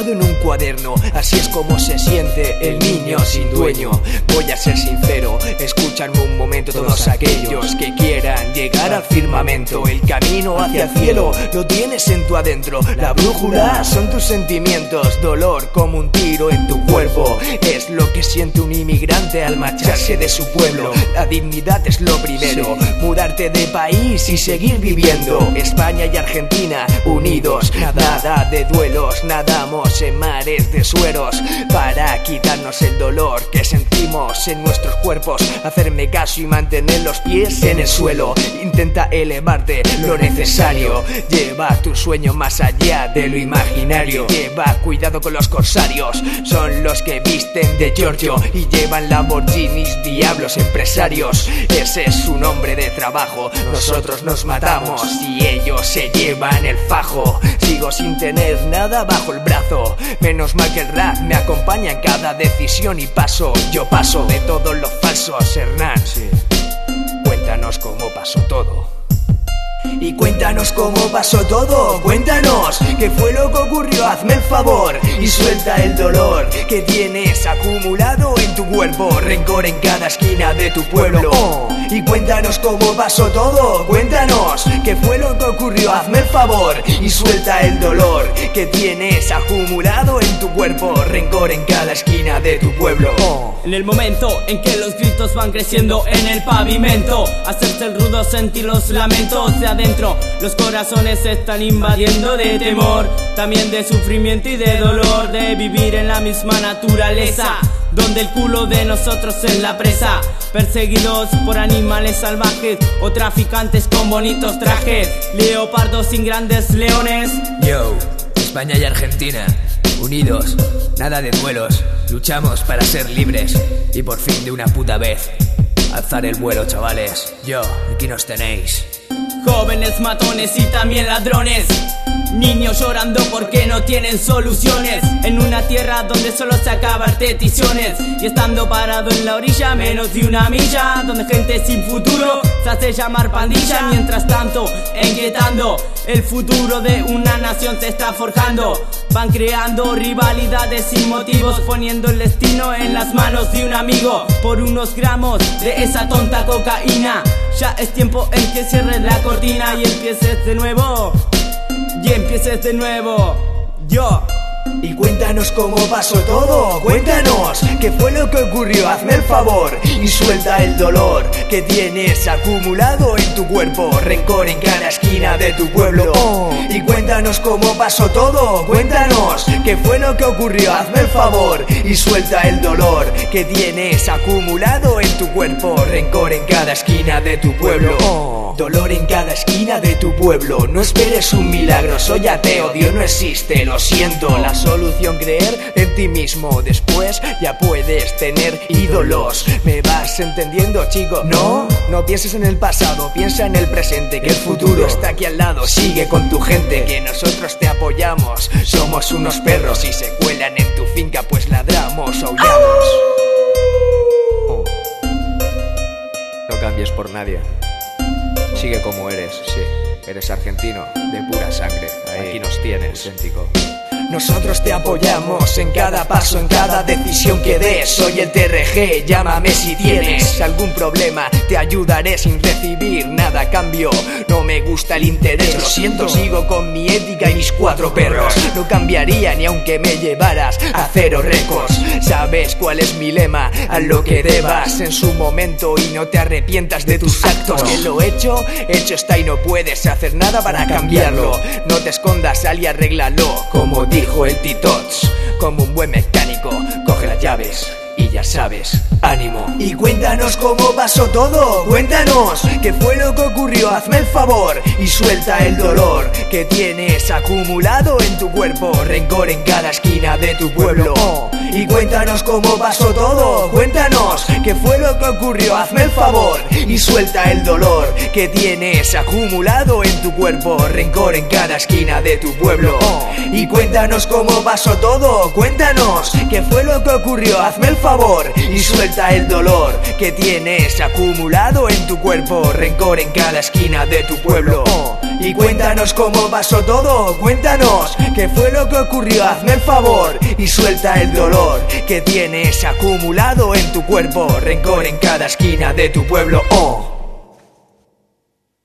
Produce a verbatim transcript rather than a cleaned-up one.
apuntado en un cuaderno. Así es como se siente el niño sin dueño. Voy a ser sincero, escúchame un momento todos aquellos que quieran llegar al firmamento. El camino hacia el cielo lo tienes en tu adentro. La brújula son tus sentimientos. Dolor como un tiro en tu cuerpo es lo que siente un inmigrante al marcharse de su pueblo. La dignidad es lo primero, mudarte de país y seguir viviendo. España y Argentina unidos, nada de duelos. Nadamos en mares de sueros para quitarnos el dolor que sentimos en nuestros cuerpos. Hacerme caso y mantener los pies en el suelo. Intenta elevarte lo necesario. Lleva tu sueño más allá de lo imaginario. Lleva cuidado con los corsarios, son los que visten de Giorgio y llevan Lamborghinis, diablos empresarios. Ese es su nombre de trabajo. Nosotros nos matamos y ellos se llevan el fajo. Sigo sin tener nada bajo el brazo, menos mal que el rap me acompaña en cada decisión y paso. Yo paso de todos los falsos, Hernán. Sí. Cuéntanos cómo pasó todo. Y cuéntanos cómo pasó todo, cuéntanos qué fue lo que ocurrió, hazme el favor y suelta el dolor que tienes acumulado en tu cuerpo, rencor en cada esquina de tu pueblo. Oh. Y cuéntanos cómo pasó todo, cuéntanos qué fue lo que ocurrió, hazme el favor y suelta el dolor que tienes acumulado en tu cuerpo, rencor en cada esquina de tu pueblo. Oh. En el momento en que los gritos van creciendo en el pavimento, hacerse el rudo, sentir los lamentos de adentro, los corazones se están invadiendo de temor, también de sufrimiento y de dolor, de vivir en la misma naturaleza, donde el culo de nosotros es la presa, perseguidos por animales salvajes o traficantes con bonitos trajes, leopardos sin grandes leones. Yo, España y Argentina, unidos, nada de duelos, luchamos para ser libres y por fin de una puta vez alzar el vuelo, chavales. Yo, aquí nos tenéis. Jóvenes matones y también ladrones, niños llorando porque no tienen soluciones, en una tierra donde solo se acaban peticiones, y estando parado en la orilla menos de una milla, donde gente sin futuro se hace llamar pandilla. Mientras tanto, inquietando, el futuro de una nación se está forjando. Van creando rivalidades sin motivos, poniendo el destino en las manos de un amigo por unos gramos de esa tonta cocaína. Ya es tiempo en que cierres la cortina y empieces de nuevo. Y empieces de nuevo. Yo. Y cuéntanos cómo pasó todo, cuéntanos qué fue lo que ocurrió, hazme el favor y suelta el dolor que tienes acumulado en tu cuerpo, rencor en cada esquina de tu pueblo. Oh. Y cuéntanos cómo pasó todo, cuéntanos qué fue lo que ocurrió, hazme el favor y suelta el dolor que tienes acumulado en tu cuerpo, rencor en cada esquina de tu pueblo. Oh. Dolor en cada esquina de tu pueblo, no esperes un milagro, soy ateo, Dios no existe, lo siento. La solución creer en ti mismo, después ya puedes tener ídolos. ¿Me vas entendiendo, chico? No, no pienses en el pasado, piensa en el presente, que el futuro está aquí al lado. Sigue con tu gente, que nosotros te apoyamos. Somos unos perros, si se cuelan en tu finca pues ladramos, aullamos. Oh. No cambies por nadie, sigue como eres, sí. Eres argentino, de pura sangre. Ahí, aquí nos tienes, auténtico. Nosotros te apoyamos en cada paso, en cada decisión que des. Soy el T R G, llámame si tienes algún problema, te ayudaré sin recibir nada a cambio. No me gusta el interés, lo siento, sigo con mi ética y mis cuatro perros. No cambiaría ni aunque me llevaras a Cero Records. Sabes cuál es mi lema, a lo que debas en su momento y no te arrepientas de tus actos. Que lo hecho, hecho está y no puedes hacer nada para cambiarlo. No te escondas, sal y arréglalo, como dijo el Titots. Como un buen mecánico, coge las llaves y ya sabes, ánimo. Y cuéntanos cómo pasó todo, cuéntanos qué fue lo que ocurrió, hazme el favor y suelta el dolor que tienes acumulado en tu cuerpo, rencor en cada esquina de tu pueblo. Oh. Y cuéntanos cómo pasó todo, cuéntanos qué fue lo que ocurrió, hazme el favor y suelta el dolor que tienes acumulado en tu cuerpo, rencor en cada esquina de tu pueblo. Y cuéntanos cómo pasó todo, cuéntanos qué fue lo que ocurrió, hazme el favor y suelta el dolor que tienes acumulado en tu cuerpo, rencor en cada esquina de tu pueblo. Y cuéntanos cómo pasó todo, cuéntanos qué fue lo que ocurrió, hazme el favor y suelta el dolor que tienes acumulado en tu cuerpo, rencor en cada esquina de tu pueblo. Oh.